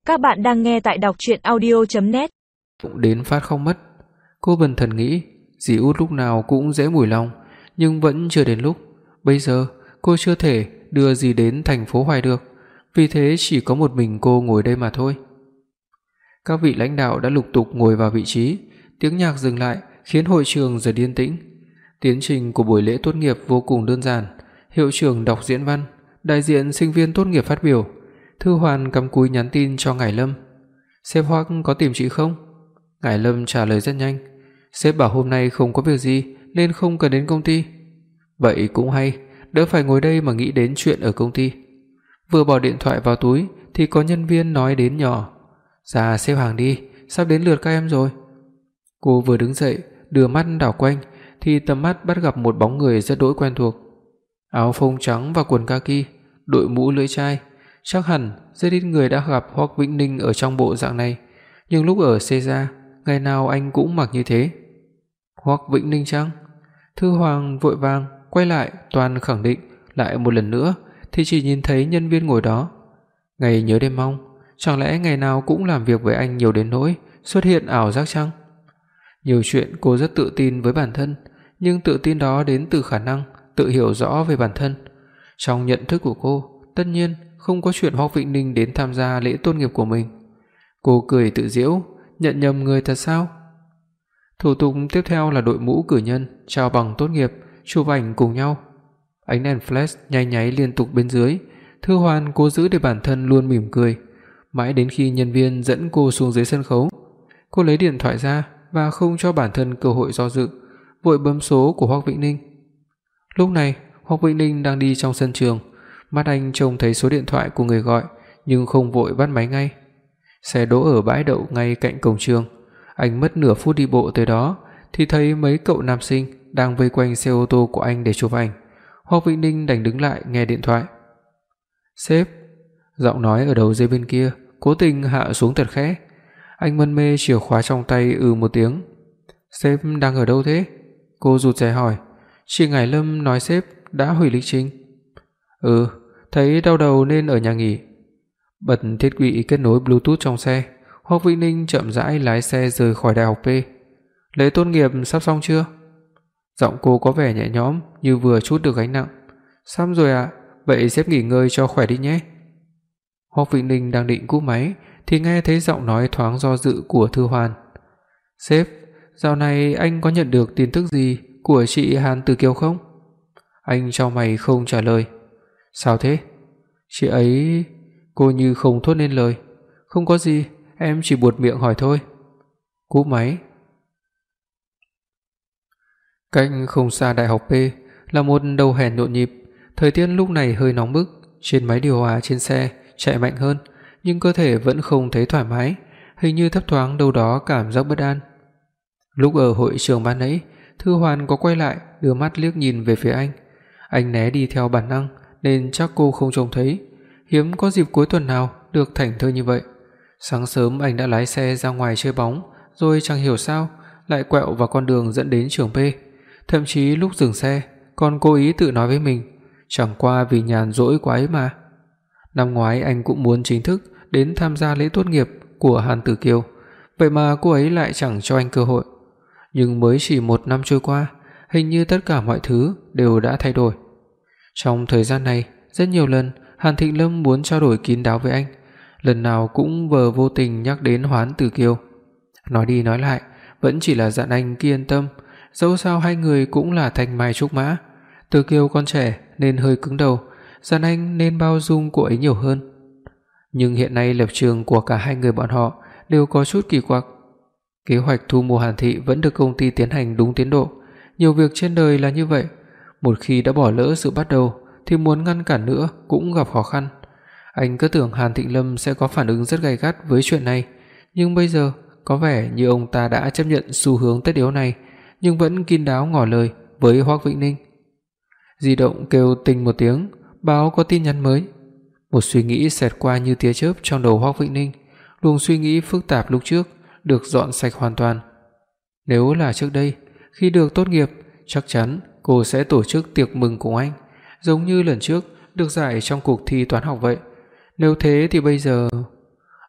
Các bạn đang nghe tại đọc truyện audio.net. Đến phát không mất. Cô bần thần nghĩ dì Út lúc nào cũng dễ mùi lòng, nhưng vẫn chưa đến lúc. Bây giờ cô chưa thể đưa dì đến thành phố Hoài được, vì thế chỉ có một mình cô ngồi đây mà thôi. Các vị lãnh đạo đã lục tục ngồi vào vị trí, tiếng nhạc dừng lại khiến hội trường dần yên tĩnh. Tiến trình của buổi lễ tốt nghiệp vô cùng đơn giản, hiệu trưởng đọc diễn văn, đại diện sinh viên tốt nghiệp phát biểu, Thư Hoàn cắm cúi nhắn tin cho Ngải Lâm. "Sếp Hoắc có tìm chị không?" Ngải Lâm trả lời rất nhanh, "Sếp bảo hôm nay không có việc gì nên không cần đến công ty." "Vậy cũng hay, đỡ phải ngồi đây mà nghĩ đến chuyện ở công ty." Vừa bỏ điện thoại vào túi thì có nhân viên nói đến nhỏ, "Ra xếp hàng đi, sắp đến lượt các em rồi." Cô vừa đứng dậy, đưa mắt đảo quanh thì tầm mắt bắt gặp một bóng người rất đỗi quen thuộc. Áo phông trắng và quần kaki, đội mũ lưỡi chai, chắc hẳn rất ít người đã gặp Hoắc Vĩnh Ninh ở trong bộ dạng này, nhưng lúc ở Seja, ngày nào anh cũng mặc như thế. Hoắc Vĩnh Ninh chăng? Thư Hoàng vội vàng quay lại toàn khẳng định lại một lần nữa thì chỉ nhìn thấy nhân viên ngồi đó. Ngày nhớ đêm mong, chẳng lẽ ngày nào cũng làm việc với anh nhiều đến nỗi xuất hiện ảo giác chăng? Nhiều chuyện cô rất tự tin với bản thân, nhưng tự tin đó đến từ khả năng tự hiểu rõ về bản thân. Trong nhận thức của cô, tất nhiên không có chuyện Hoắc Vĩnh Ninh đến tham gia lễ tốt nghiệp của mình. Cô cười tự giễu, nhận nhầm người thật sao? Thủ tục tiếp theo là đội mũ cử nhân trao bằng tốt nghiệp, chụp ảnh cùng nhau. Ánh đèn flash nháy nháy liên tục bên dưới, Thư Hoàn cố giữ để bản thân luôn mỉm cười, mãi đến khi nhân viên dẫn cô xuống dưới sân khấu. Cô lấy điện thoại ra và không cho bản thân cơ hội do dự, vội bấm số của Hoắc Vĩnh Ninh. Lúc này, Hoắc Vĩnh Ninh đang đi trong sân trường, mắt anh trông thấy số điện thoại của người gọi nhưng không vội bắt máy ngay. Xe đỗ ở bãi đậu ngay cạnh cổng trường, anh mất nửa phút đi bộ tới đó thì thấy mấy cậu nam sinh đang vây quanh xe ô tô của anh để chụp ảnh. Hoắc Vĩnh Ninh đành đứng lại nghe điện thoại. "Sếp." Giọng nói ở đầu dây bên kia cố tình hạ xuống thật khẽ. Anh mân mê chìa khóa trong tay một tiếng. "Sếp đang ở đâu thế?" Cô rụt rè hỏi. "Chị Ngải Lâm nói sếp đã hủy lịch trình." Thấy đau đầu nên ở nhà nghỉ." Bật thiết bị kết nối Bluetooth trong xe, Hoắc Vĩnh Ninh chậm rãi lái xe rời khỏi đại học P. "Lễ tốt nghiệp sắp xong chưa?" Giọng cô có vẻ nhẹ nhõm như vừa trút được gánh nặng. "Sắp rồi ạ, vậy sếp nghỉ ngơi cho khỏe đi nhé." Hoắc Vĩnh Ninh đang định cúp máy thì nghe thấy giọng nói thoáng do dự của Thư Hoàn. "Sếp, dạo này anh có nhận được tin tức gì của chị Hàn Tử Kiều không?" Anh chau mày không trả lời. "Sao thế?" "Chị ấy..." Cô như không thốt nên lời. "Không có gì, em chỉ buột miệng hỏi thôi." Cúp máy. Cách không xa đại học P là một đầu hẻm nhộn nhịp, thời tiết lúc này hơi nóng bức, trên máy điều hòa trên xe chạy mạnh hơn, nhưng cơ thể vẫn không thấy thoải mái, hình như thấp thoáng đâu đó cảm giác bất an. Lúc ở hội trường ban nãy, Thư Hoàn có quay lại đưa mắt liếc nhìn về phía anh. Anh né đi theo bản năng nên chắc cô không trông thấy. Hiếm có dịp cuối tuần nào được thảnh thơi như vậy. Sáng sớm anh đã lái xe ra ngoài chơi bóng, rồi chẳng hiểu sao lại quẹo vào con đường dẫn đến trường P. Thậm chí lúc dừng xe còn cố ý tự nói với mình, chẳng qua vì nhàn rỗi quá ấy mà. Năm ngoái anh cũng muốn chính thức đến tham gia lễ tốt nghiệp của Hàn Tử Kiều, vậy mà cô ấy lại chẳng cho anh cơ hội. Nhưng mới chỉ 1 năm trôi qua, hình như tất cả mọi thứ đều đã thay đổi. Trong thời gian này, rất nhiều lần Hàn Thịnh Lâm muốn trao đổi kín đáo với anh, lần nào cũng vờ vô tình nhắc đến Hoán Tử Kiều. Nói đi nói lại, vẫn chỉ là dặn anh cứ yên tâm, dẫu sao hai người cũng là thanh mai trúc mã. Tử Kiều còn trẻ nên hơi cứng đầu, dặn anh nên bao dung cô ấy nhiều hơn. Nhưng hiện nay lập trường của cả hai người bọn họ đều có chút kỳ quặc. Kế hoạch thu mua Hàn Thị vẫn được công ty tiến hành đúng tiến độ. Nhiều việc trên đời là như vậy, một khi đã bỏ lỡ sự bắt đầu thì muốn ngăn cản nữa cũng gặp khó khăn. Anh cứ tưởng Hàn Thịnh Lâm sẽ có phản ứng rất gay gắt với chuyện này, nhưng bây giờ có vẻ như ông ta đã chấp nhận xu hướng tất yếu này, nhưng vẫn kín đáo ngỏ lời với Hoắc Vĩnh Ninh. Di động kêu tinh một tiếng, báo có tin nhắn mới. Một suy nghĩ xẹt qua như tia chớp trong đầu Hoắc Vĩnh Ninh, luồng suy nghĩ phức tạp lúc trước được dọn sạch hoàn toàn. Nếu là trước đây, khi được tốt nghiệp, chắc chắn cô sẽ tổ chức tiệc mừng cùng anh, giống như lần trước được giải trong cuộc thi toán học vậy. Nếu thế thì bây giờ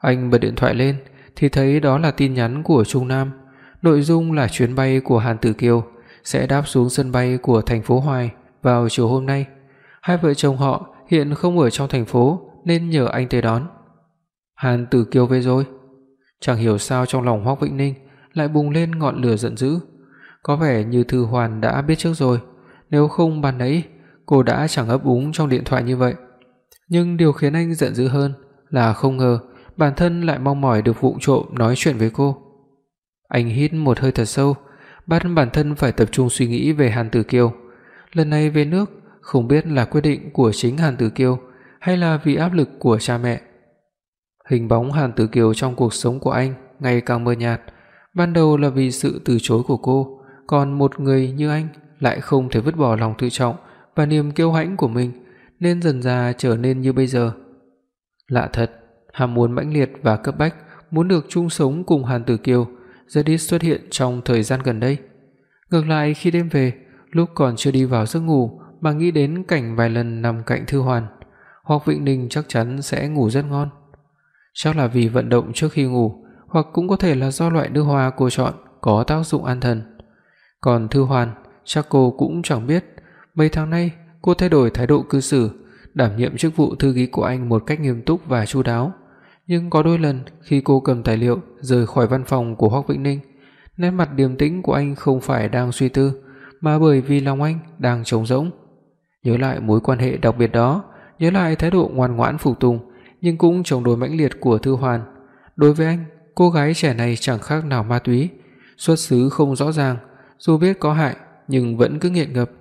Anh bật điện thoại lên thì thấy đó là tin nhắn của Trung Nam, nội dung là chuyến bay của Hàn Tử Kiều sẽ đáp xuống sân bay của thành phố Hoài vào chiều hôm nay. Hai vợ chồng họ hiện không ở trong thành phố nên nhờ anh tới đón. Hàn Tử Kiều về rồi. Chẳng hiểu sao trong lòng Hoắc Vĩnh Ninh lại bùng lên ngọn lửa giận dữ. Có vẻ như Thư Hoàn đã biết trước rồi, nếu không ban nãy cô đã chẳng ấp úng trong điện thoại như vậy. Nhưng điều khiến anh giận dữ hơn là không ngờ bản thân lại mong mỏi được vụng trộm nói chuyện với cô. Anh hít một hơi thật sâu, bắt bản thân phải tập trung suy nghĩ về Hàn Tử Kiều. Lần này về nước không biết là quyết định của chính Hàn Tử Kiều hay là vì áp lực của cha mẹ. Hình bóng Hàn Tử Kiều trong cuộc sống của anh ngày càng mờ nhạt, ban đầu là vì sự từ chối của cô, còn một người như anh lại không thể vứt bỏ lòng tự trọng và niềm kiêu hãnh của mình, nên dần dà trở nên như bây giờ. Lạ thật, ham muốn mãnh liệt và cấp bách muốn được chung sống cùng Hàn Tử Kiều rất ít xuất hiện trong thời gian gần đây. Ngược lại khi đêm về, lúc còn chưa đi vào giấc ngủ mà nghĩ đến cảnh vài lần nằm cạnh Thư Hoàn, Hoắc Vĩnh Ninh chắc chắn sẽ ngủ rất ngon. Chắc là vì vận động trước khi ngủ, hoặc cũng có thể là do loại nước hoa cô chọn có tác dụng an thần. Còn Thư Hoàn, chắc cô cũng chẳng biết, mấy tháng nay cô thay đổi thái độ cư xử, đảm nhiệm chức vụ thư ký của anh một cách nghiêm túc và chu đáo. Nhưng có đôi lần khi cô cầm tài liệu rời khỏi văn phòng của Hoắc Vĩnh Ninh, nét mặt điềm tĩnh của anh không phải đang suy tư, mà bởi vì lòng anh đang trống rỗng. Nhớ lại mối quan hệ đặc biệt đó, nhớ lại thái độ ngoan ngoãn phục tùng nhưng cũng chống đối mãnh liệt của Thư Hoàn. Đối với anh, cô gái trẻ này chẳng khác nào ma túy, xuất xứ không rõ ràng, dù biết có hại nhưng vẫn cứ nghiện ngập.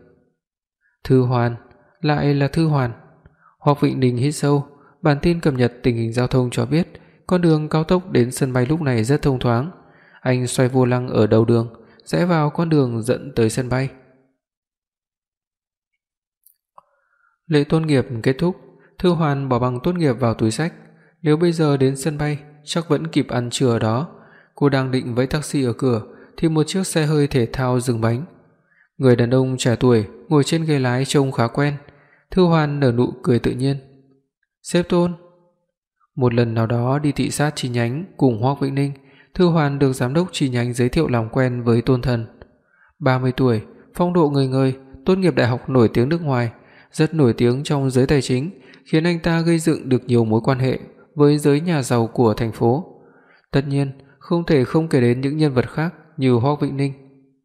Thư Hoàn, lại là Thư Hoàn. Hoắc Vĩnh Ninh hít sâu, bản tin cập nhật tình hình giao thông cho biết con đường cao tốc đến sân bay lúc này rất thông thoáng. Anh xoay vô lăng ở đầu đường, rẽ vào con đường dẫn tới sân bay. Lễ tốt nghiệp kết thúc, Thư Hoàn bỏ bằng tốt nghiệp vào túi xách. Nếu bây giờ đến sân bay, chắc vẫn kịp ăn trưa ở đó. Cô đang định vẫy taxi ở cửa thì một chiếc xe hơi thể thao dừng bánh. Người đàn ông trẻ tuổi ngồi trên ghế lái trông khá quen. Thư Hoàn nở nụ cười tự nhiên. "Sếp Tôn." Một lần nào đó đi thị sát chi nhánh cùng Hoắc Vĩnh Ninh, Thư Hoàn được giám đốc chi nhánh giới thiệu làm quen với Tôn Thần. 30 tuổi, phong độ ngời ngời, tốt nghiệp đại học nổi tiếng nước ngoài, rất nổi tiếng trong giới tài chính, khiến anh ta gây dựng được nhiều mối quan hệ với giới nhà giàu của thành phố. Tất nhiên, không thể không kể đến những nhân vật khác như Hoắc Vĩnh Ninh.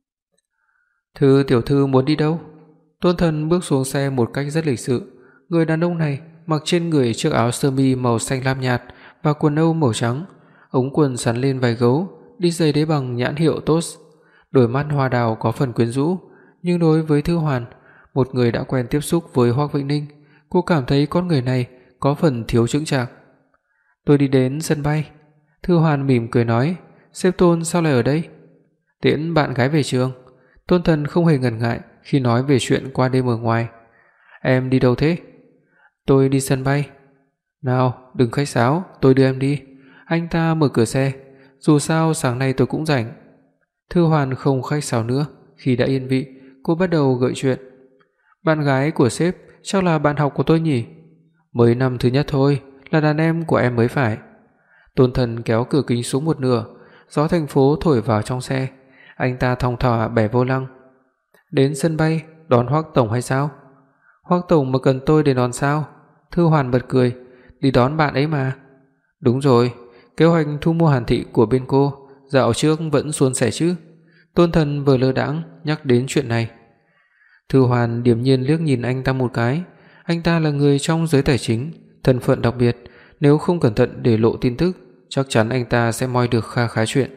"Thư tiểu thư muốn đi đâu?" Tôn Thần bước xuống xe một cách rất lịch sự. Người đàn ông này mặc trên người chiếc áo sơ mi màu xanh lam nhạt và quần âu màu trắng, ống quần xắn lên vai gấu, đi giày đế bằng nhãn hiệu TOS. Đôi mắt hoa đào có phần quyến rũ, nhưng đối với Thư Hoàn, một người đã quen tiếp xúc với Hoắc Vĩnh Ninh, cô cảm thấy con người này có phần thiếu chững chạc. "Tôi đi đến sân bay." Thư Hoàn mỉm cười nói. "Sếp Tôn sao lại ở đây?" "Tiễn bạn gái về trường." Tôn Thần không hề ngần ngại khi nói về chuyện qua đêm ở ngoài. "Em đi đâu thế?" "Tôi đi sân bay." "Nào, đừng khách sáo, tôi đưa em đi." Anh ta mở cửa xe. "Dù sao sáng nay tôi cũng rảnh." Thư Hoàn không khách sáo nữa, khi đã yên vị, cô bắt đầu gợi chuyện. "Bạn gái của sếp chắc là bạn học của tôi nhỉ?" "Mới năm thứ nhất thôi, là đàn em của em mới phải." Tôn Thần kéo cửa kính xuống một nửa, gió thành phố thổi vào trong xe. Anh ta thong thả bẻ vô lăng. "Đến sân bay đón Hoắc tổng hay sao?" "Hoắc tổng mà cần tôi để đón sao?" Thư Hoàn bật cười. "Đi đón bạn ấy mà." "Đúng rồi, kế hoạch thu mua Hàn Thị của bên cô dạo trước vẫn suôn sẻ chứ?" Tôn Thần vừa lơ đãng nhắc đến chuyện này. Thư Hoàn điềm nhiên liếc nhìn anh ta một cái. Anh ta là người trong giới tài chính, thân phận đặc biệt, nếu không cẩn thận để lộ tin tức, chắc chắn anh ta sẽ moi được kha khá chuyện.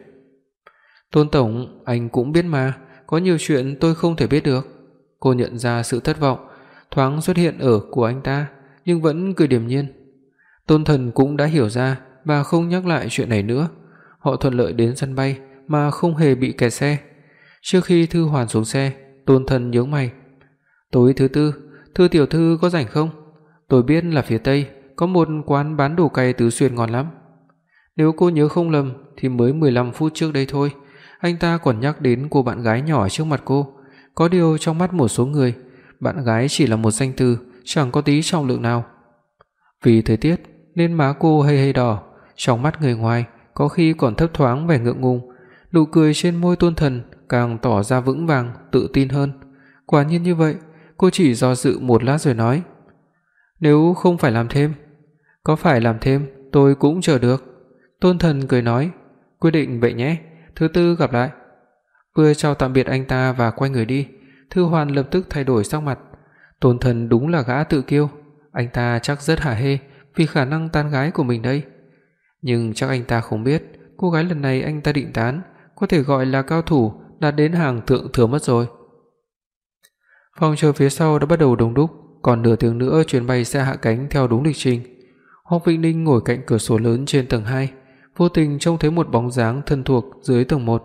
"Tôn tổng, anh cũng biết mà, có nhiều chuyện tôi không thể biết được." Cô nhận ra sự thất vọng thoáng xuất hiện ở của anh ta, nhưng vẫn cười điềm nhiên. Tôn Thần cũng đã hiểu ra và không nhắc lại chuyện này nữa. Họ thuận lợi đến sân bay mà không hề bị kẹt xe. Trước khi Thư Hoàn xuống xe, Tôn Thần nhướng mày. "Tối thứ tư, Thư tiểu thư có rảnh không? Tôi biết là phía Tây có một quán bán đồ cay Tứ Xuyên ngon lắm." Nếu cô nhớ không lầm thì mới 15 phút trước đây thôi, anh ta còn nhắc đến cô bạn gái nhỏ trước mặt cô. Có điều trong mắt một số người, bạn gái chỉ là một danh từ, chẳng có tí trọng lượng nào. Vì thời tiết nên má cô hơi hơi đỏ, trong mắt người ngoài có khi còn thấp thoáng vẻ ngượng ngùng, nụ cười trên môi Tôn Thần càng tỏ ra vững vàng, tự tin hơn. Quả nhiên như vậy, cô chỉ do dự một lát rồi nói: "Nếu không phải làm thêm." "Có phải làm thêm tôi cũng chờ được." Tôn Thần cười nói: "Quyết định vậy nhé, thứ tư gặp lại." Vừa chào tạm biệt anh ta và quay người đi, Thư Hoàn lập tức thay đổi sắc mặt. Tôn Thần đúng là gã tự kiêu, anh ta chắc rất hả hê vì khả năng tán gái của mình đây. Nhưng chắc anh ta không biết, cô gái lần này anh ta định tán có thể gọi là cao thủ đạt đến hàng thượng thừa mất rồi. Phòng chờ phía sau đã bắt đầu đông đúc, còn nửa tiếng nữa chuyến bay sẽ hạ cánh theo đúng lịch trình. Hoắc Vĩnh Ninh ngồi cạnh cửa sổ lớn trên tầng 2, vô tình trông thấy một bóng dáng thân thuộc dưới tầng 1.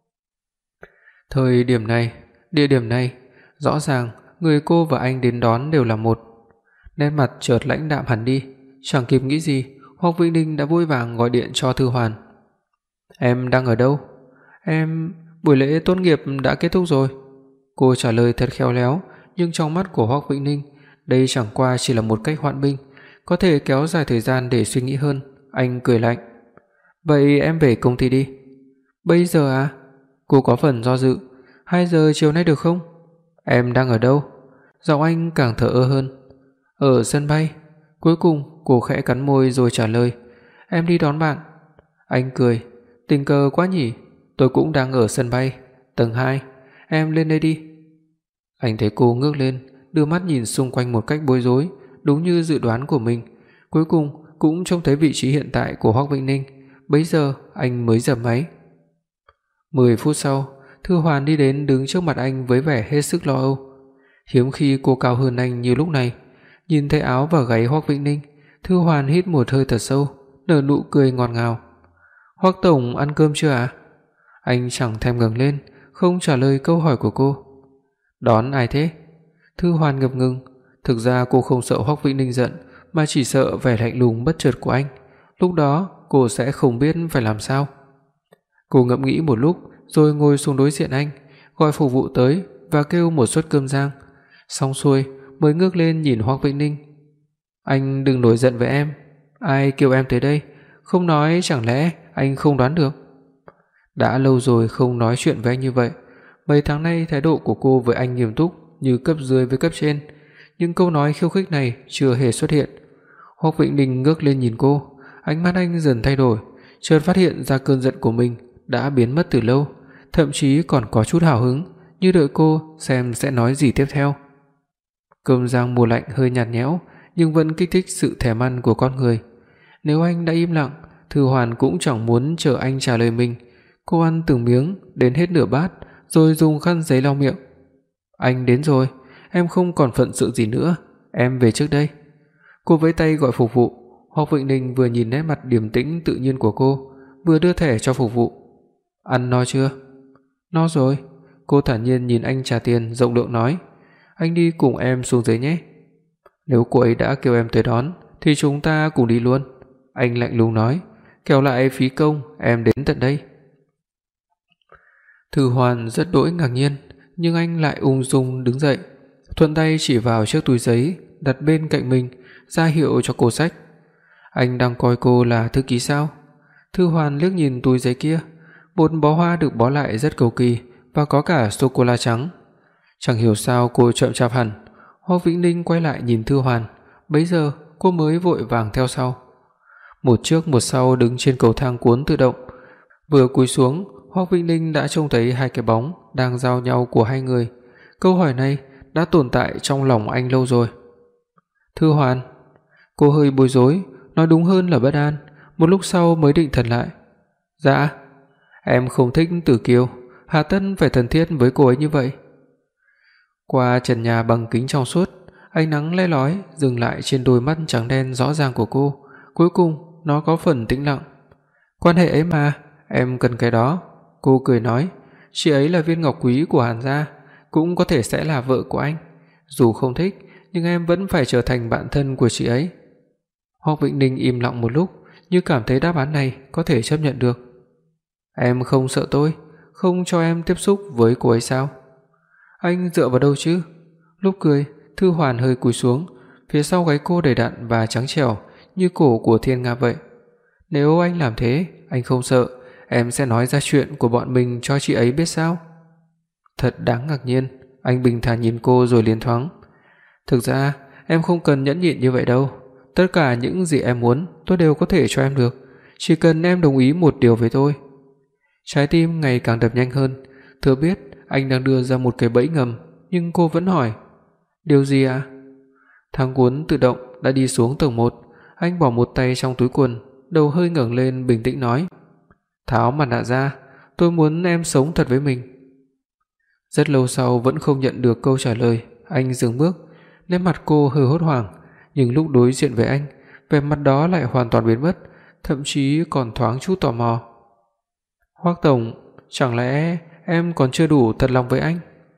Thời điểm này, địa điểm này, rõ ràng người cô và anh đến đón đều là một. Nét mặt chợt lãnh đạm hẳn đi, chẳng kịp nghĩ gì, Hoắc Vĩnh Ninh đã vội vàng gọi điện cho Thư Hoàn. "Em đang ở đâu?" Buổi lễ tốt nghiệp đã kết thúc rồi." Cô trả lời thật khéo léo, nhưng trong mắt của Hoắc Vĩnh Ninh, đây chẳng qua chỉ là một cách hoãn binh, có thể kéo dài thời gian để suy nghĩ hơn. Anh cười lạnh: "Vậy em về công ty đi." "Bây giờ à?" Cô có phần do dự. 2 giờ chiều nay được không?" "Em đang ở đâu?" Giọng anh càng thờ ơ hơn. "Ở sân bay." Cuối cùng cô khẽ cắn môi rồi trả lời: "Em đi đón bạn." Anh cười: "Tình cờ quá nhỉ, tôi cũng đang ở sân bay, tầng 2, em lên đây đi." Anh thấy cô ngước lên, đưa mắt nhìn xung quanh một cách bối rối, đúng như dự đoán của mình. Cuối cùng cũng trông thấy vị trí hiện tại của Hoắc Vĩnh Ninh. Bấy giờ anh mới dập máy. 10 phút sau, Thư Hoàn đi đến đứng trước mặt anh với vẻ hết sức lo âu. Hiếm khi cô cao hơn anh như lúc này. Nhìn thấy áo và gáy Hoắc Vĩnh Ninh, Thư Hoàn hít một hơi thật sâu, nở nụ cười ngọt ngào. "Hoắc tổng ăn cơm chưa ạ?" Anh chẳng thèm ngẩng lên, không trả lời câu hỏi của cô. "Đón ai thế?" Thư Hoàn ngập ngừng. Thực ra cô không sợ Hoắc Vĩnh Ninh giận, mà chỉ sợ vẻ lạnh lùng bất chợt của anh. Lúc đó cô sẽ không biết phải làm sao. Cô ngẫm nghĩ một lúc rồi ngồi xuống đối diện anh, gọi phục vụ tới và kêu một suất cơm rang. Xong xuôi mới ngước lên nhìn Hoắc Vĩnh Ninh. "Anh đừng nổi giận với em, ai kêu em tới đây, không nói chẳng lẽ anh không đoán được?" Đã lâu rồi không nói chuyện với anh như vậy. Mấy tháng nay thái độ của cô với anh nghiêm túc như cấp dưới với cấp trên, nhưng câu nói khiêu khích này chưa hề xuất hiện. Hoắc Vĩnh Ninh ngước lên nhìn cô, ánh mắt anh dần thay đổi, chợt phát hiện ra cơn giận của mình đã biến mất từ lâu, thậm chí còn có chút hào hứng, như đợi cô xem sẽ nói gì tiếp theo. Cơm rang mùa lạnh hơi nhạt nhẽo, nhưng vẫn kích thích sự thèm ăn của con người. Nếu anh đã im lặng, Thư Hoàn cũng chẳng muốn chờ anh trả lời mình. Cô ăn từng miếng đến hết nửa bát, rồi dùng khăn giấy lau miệng. "Anh đến rồi, em không còn phận sự gì nữa, em về trước đây." Cô vẫy tay gọi phục vụ. Hoắc Vĩnh Ninh vừa nhìn nét mặt điềm tĩnh tự nhiên của cô, vừa đưa thẻ cho phục vụ. "Ăn no chưa?" "No rồi." Cô thản nhiên nhìn anh trả tiền, rộng lượng nói: "Anh đi cùng em xuống dưới nhé." "Nếu cô ấy đã kêu em tới đón thì chúng ta cùng đi luôn." Anh lạnh lùng nói: "Kẻo lại phí công em đến tận đây." Thư Hoàn rất đỗi ngạc nhiên, nhưng anh lại ung dung đứng dậy, thuận tay chỉ vào chiếc túi giấy đặt bên cạnh mình, ra hiệu cho cô xách. "Anh đang coi cô là thư ký sao?" Thư Hoàn liếc nhìn túi giấy kia, một bó hoa được bó lại rất cầu kỳ và có cả sô cô la trắng. Chẳng hiểu sao cô chậm chạp hẳn. Hoắc Vĩnh Ninh quay lại nhìn Thư Hoàn, bấy giờ cô mới vội vàng theo sau. Một trước một sau đứng trên cầu thang cuốn tự động. Vừa cúi xuống, Hoắc Vĩnh Ninh đã trông thấy hai cái bóng đang giao nhau của hai người. Câu hỏi này đã tồn tại trong lòng anh lâu rồi. "Thư Hoàn." Cô hơi bối rối, nói đúng hơn là bất an, một lúc sau mới định thần lại. "Dạ, em không thích Tử Kiều, hà tất phải thân thiết với cô ấy như vậy." Qua trần nhà bằng kính trong suốt, ánh nắng le lói dừng lại trên đôi mắt trắng đen rõ ràng của cô, cuối cùng nó có phần tĩnh lặng. "Quan hệ ấy mà, em cần cái đó." Cô cười nói, "Chị ấy là viên ngọc quý của Hàn gia, cũng có thể sẽ là vợ của anh. Dù không thích, nhưng em vẫn phải trở thành bạn thân của chị ấy." Hoắc Vĩnh Ninh im lặng một lúc, như cảm thấy đáp án này có thể chấp nhận được. "Em không sợ tôi, không cho em tiếp xúc với cô ấy sao?" "Anh dựa vào đâu chứ?" Lúc cười, Thư Hoàn hơi cúi xuống, phía sau gáy cô đầy đặn và trắng trẻo như cổ của thiên nga vậy. Nếu anh làm thế, anh không sợ em sẽ nói ra chuyện của bọn mình cho chị ấy biết sao? Thật đáng ngạc nhiên, anh bình thản nhìn cô rồi liền thoáng. Thực ra, em không cần nhẫn nhịn như vậy đâu. Tất cả những gì em muốn, tôi đều có thể cho em được. Chỉ cần em đồng ý một điều với tôi. Trái tim ngày càng đập nhanh hơn. Thừa biết anh đang đưa ra một cái bẫy ngầm, nhưng cô vẫn hỏi. Điều gì ạ? Thang cuốn tự động đã đi xuống tầng 1. Anh bỏ một tay trong túi quần, đầu hơi ngẩng lên bình tĩnh nói. Tháo mặt nạ ra, tôi muốn em sống thật với mình. Rất lâu sau vẫn không nhận được câu trả lời, anh dừng bước, nét mặt cô hơi hốt hoảng, nhưng lúc đối diện với anh, vẻ mặt đó lại hoàn toàn biến mất, thậm chí còn thoáng chút tò mò. Hoắc tổng, chẳng lẽ em còn chưa đủ thật lòng với anh?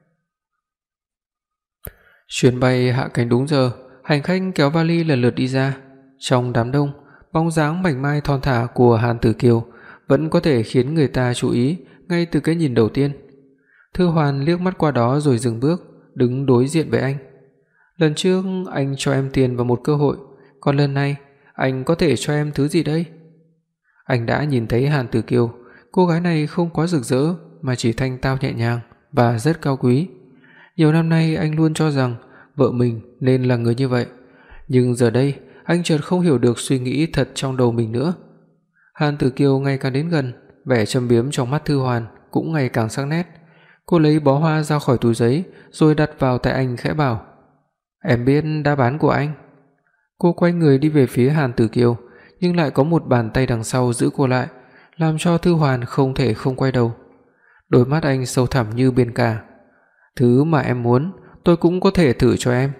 Chuyến bay hạ cánh đúng giờ, hành khách kéo vali lần lượt đi ra. Trong đám đông, bóng dáng mảnh mai thon thả của Hàn Tử Kiều vẫn có thể khiến người ta chú ý ngay từ cái nhìn đầu tiên. Thư Hoàn liếc mắt qua đó rồi dừng bước, đứng đối diện với anh. Lần trước anh cho em tiền và một cơ hội, còn lần này anh có thể cho em thứ gì đây? Anh đã nhìn thấy Hàn Tử Kiều, cô gái này không quá rực rỡ mà chỉ thanh tao nhẹ nhàng và rất cao quý. Nhiều năm nay anh luôn cho rằng vợ mình nên là người như vậy, nhưng giờ đây anh chợt không hiểu được suy nghĩ thật trong đầu mình nữa. Hàn Tử Kiều ngày càng đến gần, vẻ châm biếm trong mắt Thư Hoàn cũng ngày càng sắc nét. Cô lấy bó hoa ra khỏi túi giấy rồi đặt vào tay anh khẽ bảo: "Em biết đáp án của anh." Cô quay người đi về phía Hàn Tử Kiều, nhưng lại có một bàn tay đằng sau giữ cô lại, làm cho Thư Hoàn không thể không quay đầu. Đôi mắt anh sâu thẳm như biển cả. "Thứ mà em muốn, tôi cũng có thể thử cho em."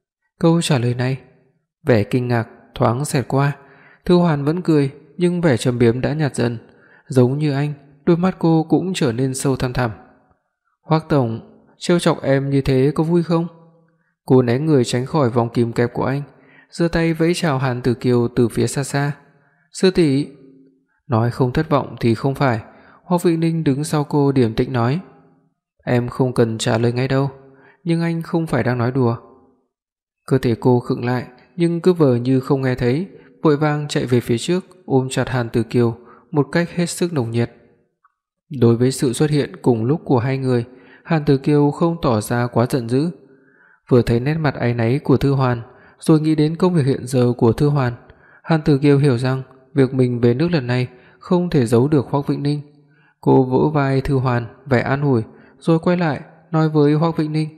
Câu trả lời này, vẻ kinh ngạc thoáng xẹt qua. Thư Hoàn vẫn cười, nhưng vẻ trầm biếm đã nhạt dần, giống như anh, đôi mắt cô cũng trở nên sâu thăm thẳm. "Hoắc tổng, trêu chọc em như thế có vui không?" Cô né người tránh khỏi vòng kìm kẹp của anh, giơ tay vẫy chào Hàn Tử Kiều từ phía xa xa. "Sư tỷ." Nói không thất vọng thì không phải, Hoắc Vĩnh Ninh đứng sau cô điềm tĩnh nói: "Em không cần trả lời ngay đâu, nhưng anh không phải đang nói đùa." Cơ thể cô khựng lại, nhưng cứ vờ như không nghe thấy, vội vàng chạy về phía trước, ôm chặt Hàn Tử Kiều một cách hết sức nồng nhiệt. Đối với sự xuất hiện cùng lúc của hai người, Hàn Tử Kiều không tỏ ra quá giận dữ. Vừa thấy nét mặt áy náy của Thư Hoàn, rồi nghĩ đến công việc hiện giờ của Thư Hoàn, Hàn Tử Kiều hiểu rằng việc mình về nước lần này không thể giấu được Hoắc Vĩnh Ninh. Cô vỗ vai Thư Hoàn vẻ an ủi, rồi quay lại nói với Hoắc Vĩnh Ninh: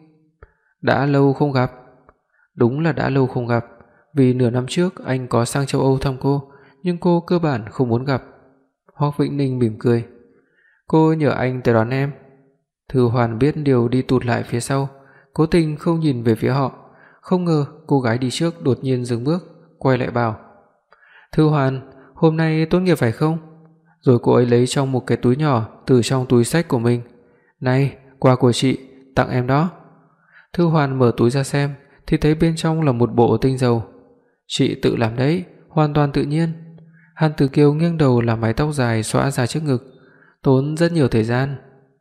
"Đã lâu không gặp." Đúng là đã lâu không gặp, vì nửa năm trước anh có sang châu Âu thăm cô, nhưng cô cơ bản không muốn gặp. Hoắc Vĩnh Ninh mỉm cười: "Cô nhờ anh tới đón em." Thư Hoàn biết điều đi tụt lại phía sau, cố tình không nhìn về phía họ. Không ngờ cô gái đi trước đột nhiên dừng bước, quay lại bảo: "Thư Hoàn, hôm nay tốt nghiệp phải không?" Rồi cô ấy lấy trong một cái túi nhỏ từ trong túi xách của mình: "Này, quà của chị, tặng em đó." Thư Hoàn mở túi ra xem thì thấy bên trong là một bộ tinh dầu. "Chị tự làm đấy, hoàn toàn tự nhiên." Hàn Tử Kiều nghiêng đầu làm mái tóc dài xõa ra trước ngực, tốn rất nhiều thời gian.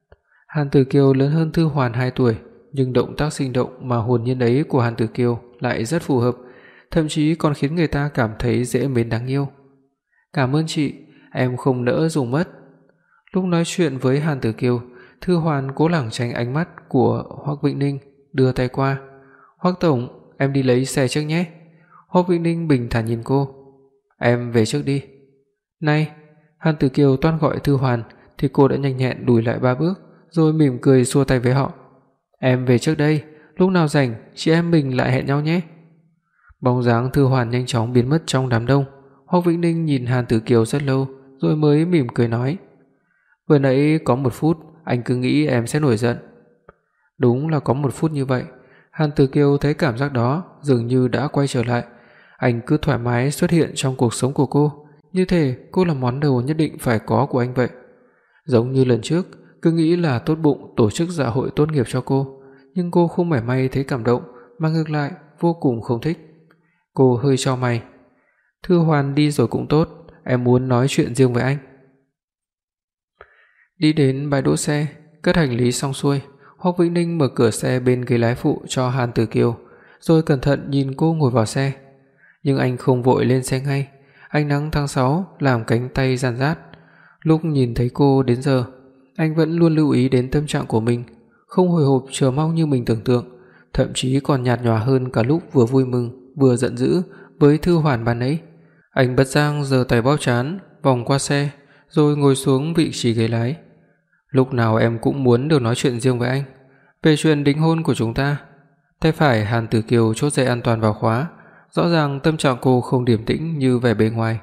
Hàn Tử Kiều lớn hơn Thư Hoàn 2 tuổi, nhưng động tác sinh động mà hồn nhiên ấy của Hàn Tử Kiều lại rất phù hợp, thậm chí còn khiến người ta cảm thấy dễ mến đáng yêu. "Cảm ơn chị, em không nỡ dùng mất." Lúc nói chuyện với Hàn Tử Kiều, Thư Hoàn cố lảng tránh ánh mắt của Hoắc Vĩnh Ninh, đưa tay qua: "Hoắc tổng, em đi lấy xe trước nhé." Hoắc Vĩnh Ninh bình thản nhìn cô: "Em về trước đi." "Này." Hàn Tử Kiều toan gọi Thư Hoàn thì cô đã nhanh nhẹn lùi lại 3 bước, rồi mỉm cười xua tay với họ: "Em về trước đây, lúc nào rảnh chị em mình lại hẹn nhau nhé." Bóng dáng Thư Hoàn nhanh chóng biến mất trong đám đông. Hoắc Vĩnh Ninh nhìn Hàn Tử Kiều rất lâu, rồi mới mỉm cười nói: "Vừa nãy có 1 phút anh cứ nghĩ em sẽ nổi giận." Đúng là có 1 phút như vậy. Hàn Tử Kiều thấy cảm giác đó dường như đã quay trở lại. Anh cứ thoải mái xuất hiện trong cuộc sống của cô, như thể cô là món đồ nhất định phải có của anh vậy. Giống như lần trước, cứ nghĩ là tốt bụng tổ chức dạ hội tốt nghiệp cho cô, nhưng cô không mảy may thấy cảm động, mà ngược lại vô cùng không thích. Cô hơi chau mày: "Thư Hoàn đi rồi cũng tốt, em muốn nói chuyện riêng với anh." Đi đến bãi đỗ xe, cất hành lý xong xuôi, Hoắc Vĩnh Ninh mở cửa xe bên ghế lái phụ cho Hàn Tử Kiều, rồi cẩn thận nhìn cô ngồi vào xe. Nhưng anh không vội lên xe ngay, Ánh nắng tháng 6 làm cánh tay ràn rát. Lúc nhìn thấy cô đến giờ, anh vẫn luôn lưu ý đến tâm trạng của mình, không hồi hộp chờ mong như mình tưởng tượng, thậm chí còn nhạt nhòa hơn cả lúc vừa vui mừng vừa giận dữ với Thư Hoàn ban nãy. Anh bất giác giơ tay bóp trán, vòng qua xe, rồi ngồi xuống vị trí ghế lái. Lúc nào em cũng muốn được nói chuyện riêng với anh về chuyện đính hôn của chúng ta. Tay phải Hàn Tử Kiều chốt dây an toàn vào khóa, rõ ràng tâm trạng cô không điềm tĩnh như vẻ bề ngoài.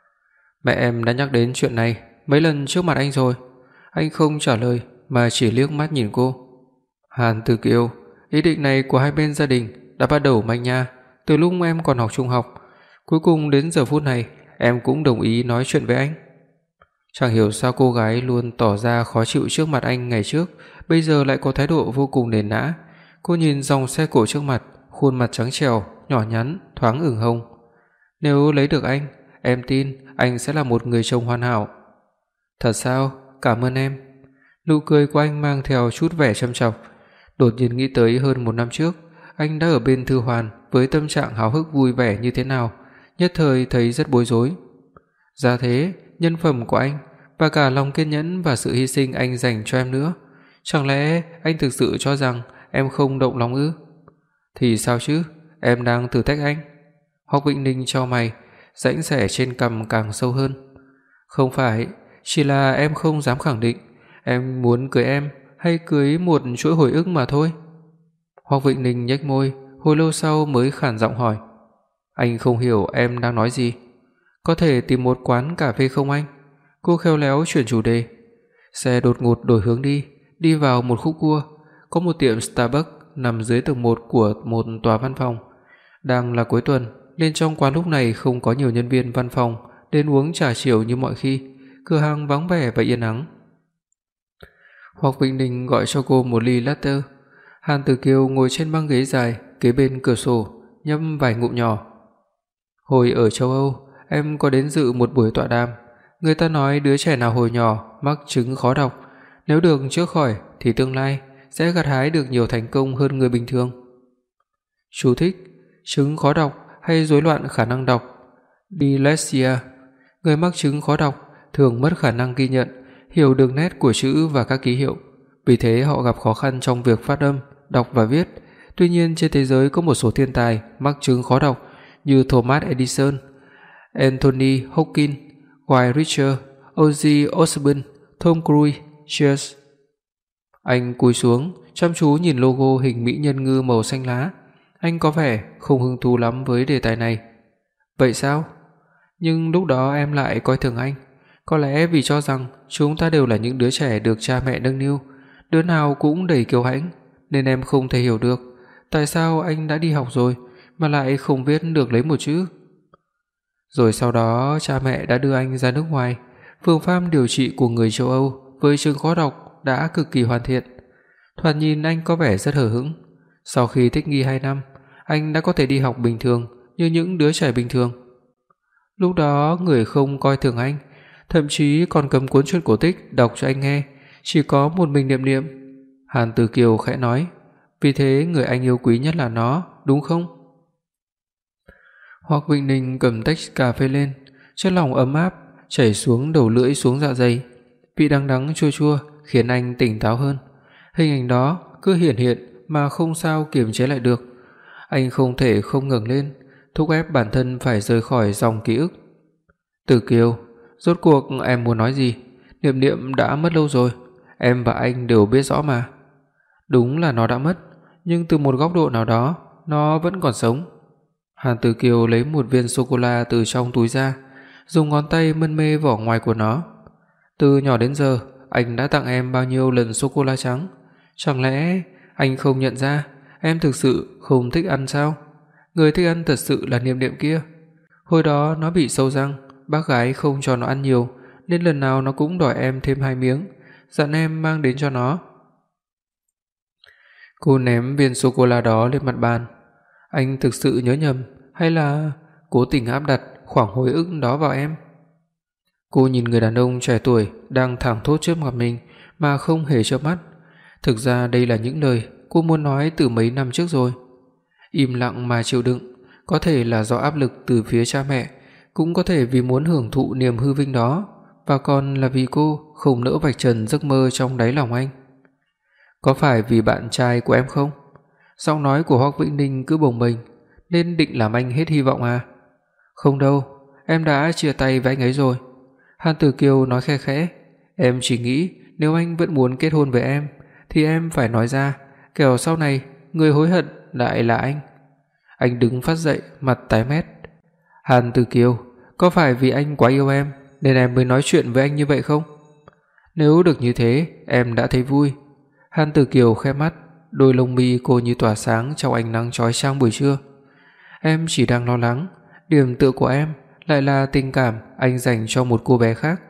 Mẹ em đã nhắc đến chuyện này mấy lần trước mặt anh rồi. Anh không trả lời mà chỉ liếc mắt nhìn cô. Hàn Tử Kiều, ý định này của hai bên gia đình đã bắt đầu manh nha từ lúc em còn học trung học. Cuối cùng đến giờ phút này em cũng đồng ý nói chuyện với anh. Chẳng hiểu sao cô gái luôn tỏ ra khó chịu trước mặt anh ngày trước, bây giờ lại có thái độ vô cùng nền nã. Cô nhìn dòng xe cổ trước mặt, khuôn mặt trắng trẻo, nhỏ nhắn, thoáng ửng hồng. Nếu lấy được anh, em tin anh sẽ là một người chồng hoàn hảo. Thật sao? Cảm ơn em. Nụ cười của anh mang theo chút vẻ châm chọc. Đột nhiên nghĩ tới hơn 1 năm trước, anh đã ở bên Thư Hoàn với tâm trạng háo hức vui vẻ như thế nào, nhất thời thấy rất bối rối. Ra thế, nhân phẩm của anh và cả lòng kiên nhẫn và sự hy sinh anh dành cho em nữa, chẳng lẽ anh thực sự cho rằng em không động lòng ư? Thì sao chứ, em đang thử thách anh. Hoắc Vĩnh Ninh chau mày, rãnh rẽ trên cằm càng sâu hơn. Không phải, chỉ là em không dám khẳng định em muốn cưới em hay cưới một chuỗi hồi ức mà thôi. Hoắc Vĩnh Ninh nhếch môi, hồi lâu sau mới khàn giọng hỏi. Anh không hiểu em đang nói gì. Có thể tìm một quán cà phê không anh? Cô khéo léo chuyển chủ đề. Xe đột ngột đổi hướng đi vào một khúc cua, có một tiệm Starbucks nằm dưới tầng 1 của một tòa văn phòng. Đang là cuối tuần, nên trong quán lúc này không có nhiều nhân viên văn phòng đến uống trà chiều như mọi khi, cửa hàng vắng vẻ và yên ắng. Hoắc Vĩnh Ninh gọi cho cô một ly latte. Hàn Tử Kiều ngồi trên băng ghế dài kế bên cửa sổ, nhấp vài ngụm nhỏ. Hồi ở châu Âu, em có đến dự một buổi tọa đàm. Người ta nói đứa trẻ nào hồi nhỏ mắc chứng khó đọc, nếu được chữa khỏi thì tương lai sẽ gặt hái được nhiều thành công hơn người bình thường. Chú thích: chứng khó đọc hay rối loạn khả năng đọc, dyslexia. Người mắc chứng khó đọc thường mất khả năng ghi nhận, hiểu được nét của chữ và các ký hiệu, vì thế họ gặp khó khăn trong việc phát âm, đọc và viết. Tuy nhiên trên thế giới có một số thiên tài mắc chứng khó đọc như Thomas Edison, Anthony Hopkins, Guy Ritchie, Ozzy Osbourne, Tom Cruise, Cheers. Anh cúi xuống, chăm chú nhìn logo hình mỹ nhân ngư màu xanh lá. Anh có vẻ không hứng thú lắm với đề tài này. Vậy sao? Nhưng lúc đó em lại coi thường anh. Có lẽ vì cho rằng chúng ta đều là những đứa trẻ được cha mẹ nâng niu, đứa nào cũng đầy kiêu hãnh, nên em không thể hiểu được tại sao anh đã đi học rồi mà lại không viết được lấy một chữ. Rồi sau đó cha mẹ đã đưa anh ra nước ngoài. Phương pháp điều trị của người châu Âu với chứng khó đọc đã cực kỳ hoàn thiện. Thoạt nhìn anh có vẻ rất hờ hững. Sau khi thích nghi 2 năm, anh đã có thể đi học bình thường như những đứa trẻ bình thường. Lúc đó người không coi thường anh, thậm chí còn cầm cuốn truyện cổ tích đọc cho anh nghe, chỉ có một mình niệm niệm. Hàn Tử Kiều khẽ nói, vì thế người anh yêu quý nhất là nó, đúng không? Hoắc Vĩnh Ninh cầm tách cà phê lên, chất lỏng ấm áp chảy xuống đầu lưỡi xuống dạ dày, vị đắng đắng chua chua khiến anh tỉnh táo hơn. Hình ảnh đó cứ hiện hiện mà không sao kiềm chế lại được. Anh không thể không ngẩng lên, thúc ép bản thân phải rời khỏi dòng ký ức. Tử Kiều, rốt cuộc em muốn nói gì? Niệm Niệm đã mất lâu rồi, em và anh đều biết rõ mà. Đúng là nó đã mất, nhưng từ một góc độ nào đó, nó vẫn còn sống. Hàn Tử Kiều lấy một viên sô cô la từ trong túi ra, dùng ngón tay mân mê vỏ ngoài của nó. Từ nhỏ đến giờ, anh đã tặng em bao nhiêu lần sô cô la trắng? Chẳng lẽ anh không nhận ra em thực sự không thích ăn sao? Người thích ăn thật sự là Niệm Niệm kia. Hồi đó nó bị sâu răng, bác gái không cho nó ăn nhiều, nên lần nào nó cũng đòi em thêm 2 miếng, dặn em mang đến cho nó. Cô ném viên sô cô la đó lên mặt bàn. Anh thực sự nhớ nhầm hay là cố tình áp đặt khoảng hồi ức đó vào em? Cô nhìn người đàn ông trẻ tuổi đang thẳng thốt trước mặt mình mà không hề chớp mắt. Thực ra đây là những lời cô muốn nói từ mấy năm trước rồi. Im lặng mà chịu đựng, có thể là do áp lực từ phía cha mẹ, cũng có thể vì muốn hưởng thụ niềm hư vinh đó, và còn là vì cô không nỡ vạch trần giấc mơ trong đáy lòng anh. Có phải vì bạn trai của em không? Giọng nói của Hoắc Vĩnh Ninh cứ bồng bềnh, nên định làm anh hết hy vọng à? Không đâu, em đã chia tay với anh ấy rồi. Hàn Tử Kiều nói khẽ khẽ, em chỉ nghĩ nếu anh vẫn muốn kết hôn với em thì em phải nói ra, kẻo sau này người hối hận lại là anh. Anh đứng phát dậy, mặt tái mét. Hàn Tử Kiều, có phải vì anh quá yêu em nên em mới nói chuyện với anh như vậy không? Nếu được như thế, em đã thấy vui. Hàn Tử Kiều khép mắt, đôi lông mi cô như tỏa sáng trong ánh nắng chói chang buổi trưa. Em chỉ đang lo lắng, điểm tựa của em lại là tình cảm anh dành cho một cô bé khác.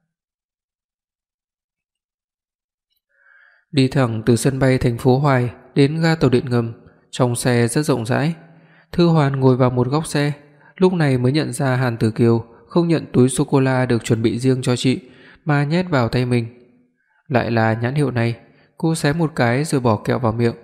Đi thẳng từ sân bay thành phố Hoài đến ga tàu điện ngầm, trong xe rất rộng rãi. Thư Hoàn ngồi vào một góc xe, lúc này mới nhận ra Hàn Tử Kiều không nhận túi sô cô la được chuẩn bị riêng cho chị mà nhét vào tay mình. Lại là nhãn hiệu này, cô xé một cái rồi bỏ kẹo vào miệng.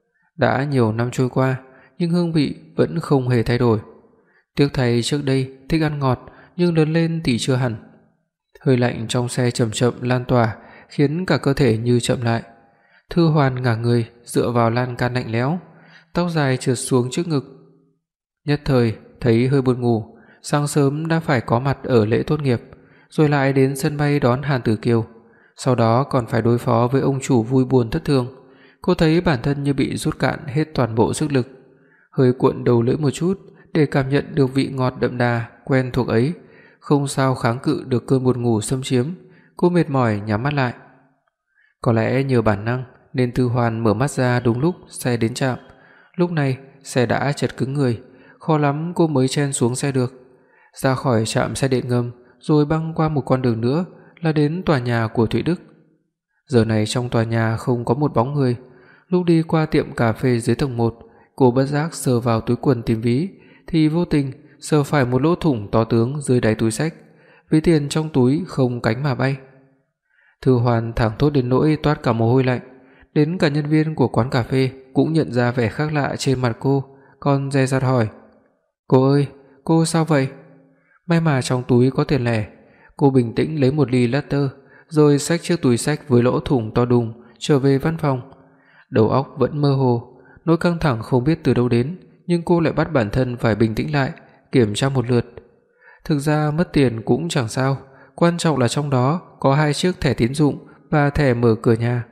Đã nhiều năm trôi qua, nhưng hương vị vẫn không hề thay đổi. Tiếc thay trước đây thích ăn ngọt, nhưng lớn lên thì chưa hẳn. Hơi lạnh trong xe chậm chậm lan tỏa, khiến cả cơ thể như chậm lại. Thư Hoàn ngả người dựa vào lan can lạnh lẽo, tóc dài trượt xuống trước ngực. Nhất thời thấy hơi buồn ngủ, sáng sớm đã phải có mặt ở lễ tốt nghiệp, rồi lại đến sân bay đón Hàn Tử Kiều, sau đó còn phải đối phó với ông chủ vui buồn thất thường. Cô thấy bản thân như bị rút cạn hết toàn bộ sức lực, hơi cuộn đầu lưỡi một chút để cảm nhận được vị ngọt đậm đà quen thuộc ấy, không sao kháng cự được cơn buồn ngủ xâm chiếm. Cô mệt mỏi nhắm mắt lại. Có lẽ nhờ bản năng nên Thư Hoàn mở mắt ra đúng lúc xe đến trạm. Lúc này xe đã chật cứng người, khó lắm cô mới chen xuống xe được. Ra khỏi trạm xe điện ngầm, rồi băng qua một con đường nữa là đến tòa nhà của Thụy Đức. Giờ này trong tòa nhà không có một bóng người. Lúc đi qua tiệm cà phê dưới tầng 1, cô bất giác sờ vào túi quần tìm ví thì vô tình sờ phải một lỗ thủng to tướng dưới đáy túi xách. Ví tiền trong túi không cánh mà bay. Thư Hoàn thảng thốt đến nỗi toát cả mồ hôi lạnh. Đến cả nhân viên của quán cà phê cũng nhận ra vẻ khác lạ trên mặt cô, còn dè dặt hỏi: "Cô ơi, cô sao vậy?" May mà trong túi có tiền lẻ. Cô bình tĩnh lấy một ly latte, rồi xách chiếc túi xách với lỗ thủng to đùng trở về văn phòng. Đầu óc vẫn mơ hồ, nỗi căng thẳng không biết từ đâu đến, nhưng cô lại bắt bản thân phải bình tĩnh lại, kiểm tra một lượt. Thực ra mất tiền cũng chẳng sao, quan trọng là trong đó có 2 chiếc thẻ tín dụng và thẻ mở cửa nhà.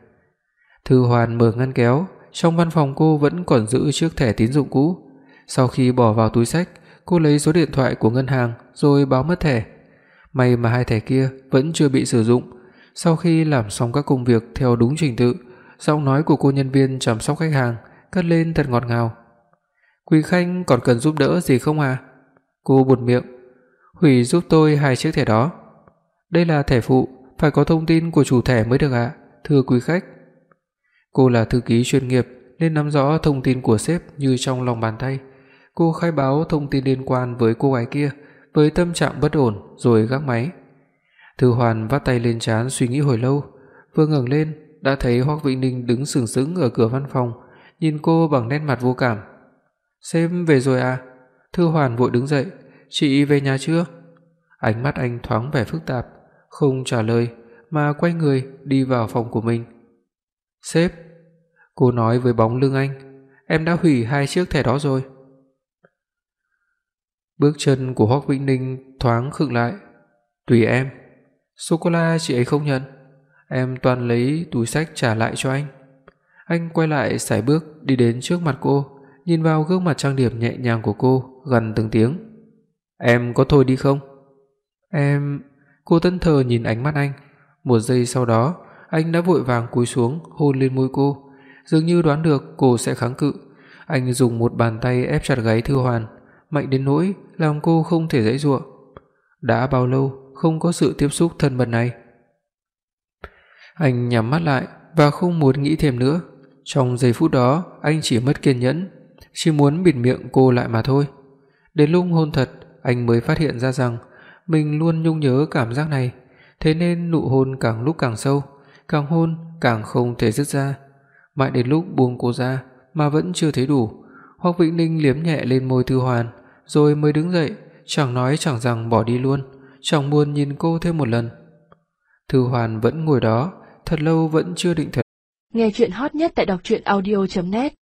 Thư Hoàn mở ngăn kéo, trong văn phòng cô vẫn còn giữ chiếc thẻ tín dụng cũ. Sau khi bỏ vào túi xách, cô lấy số điện thoại của ngân hàng rồi báo mất thẻ. May mà 2 thẻ kia vẫn chưa bị sử dụng. Sau khi làm xong các công việc theo đúng trình tự, giọng nói của cô nhân viên chăm sóc khách hàng cất lên thật ngọt ngào. "Quý khách còn cần giúp đỡ gì không à?" Cô buột miệng. "Hủy giúp tôi 2 chiếc thẻ đó." "Đây là thẻ phụ, phải có thông tin của chủ thẻ mới được ạ, thưa quý khách." Cô là thư ký chuyên nghiệp nên nắm rõ thông tin của sếp như trong lòng bàn tay. Cô khai báo thông tin liên quan với cô gái kia với tâm trạng bất ổn rồi gác máy. Thư Hoàn vắt tay lên trán suy nghĩ hồi lâu, vừa ngẩng lên đã thấy Hoắc Vĩnh Ninh đứng sừng sững ở cửa văn phòng, nhìn cô bằng nét mặt vô cảm. "Sếp về rồi à?" Thư Hoàn vội đứng dậy. "Chị về nhà chưa?" Ánh mắt anh thoáng vẻ phức tạp, không trả lời mà quay người đi vào phòng của mình. "Sếp," cô nói với bóng lưng anh, "em đã hủy 2 chiếc thẻ đó rồi." Bước chân của Hoắc Vĩnh Ninh thoáng khựng lại. "Tùy em. Sô cô la chị ấy không nhận. Em toàn lấy túi xách trả lại cho anh." Anh quay lại sải bước đi đến trước mặt cô, nhìn vào gương mặt trang điểm nhẹ nhàng của cô, gằn từng tiếng: "Em có thôi đi không?" "Em..." Cô thẫn thờ nhìn ánh mắt anh. Một giây sau đó, anh đã vội vàng cúi xuống hôn lên môi cô, dường như đoán được cô sẽ kháng cự. Anh dùng một bàn tay ép chặt gáy Thư Hoàn, mạnh đến nỗi làm cô không thể giãy giụa. Đã bao lâu không có sự tiếp xúc thân mật này. Anh nhắm mắt lại và không muốn nghĩ thêm nữa. Trong giây phút đó, anh chỉ mất kiên nhẫn, chỉ muốn bịt miệng cô lại mà thôi. Đến lúc hôn thật, anh mới phát hiện ra rằng mình luôn nhung nhớ cảm giác này, thế nên nụ hôn càng lúc càng sâu, càng hôn càng không thể dứt ra. Mãi đến lúc buông cô ra mà vẫn chưa thấy đủ, Hoắc Vĩnh Ninh liếm nhẹ lên môi Thư Hoàn, rồi mới đứng dậy, chẳng nói chẳng rằng bỏ đi luôn, chẳng buồn nhìn cô thêm một lần. Thư Hoàn vẫn ngồi đó, thật lâu vẫn chưa định thần. Nghe truyện hot nhất tại đọc truyện audio net.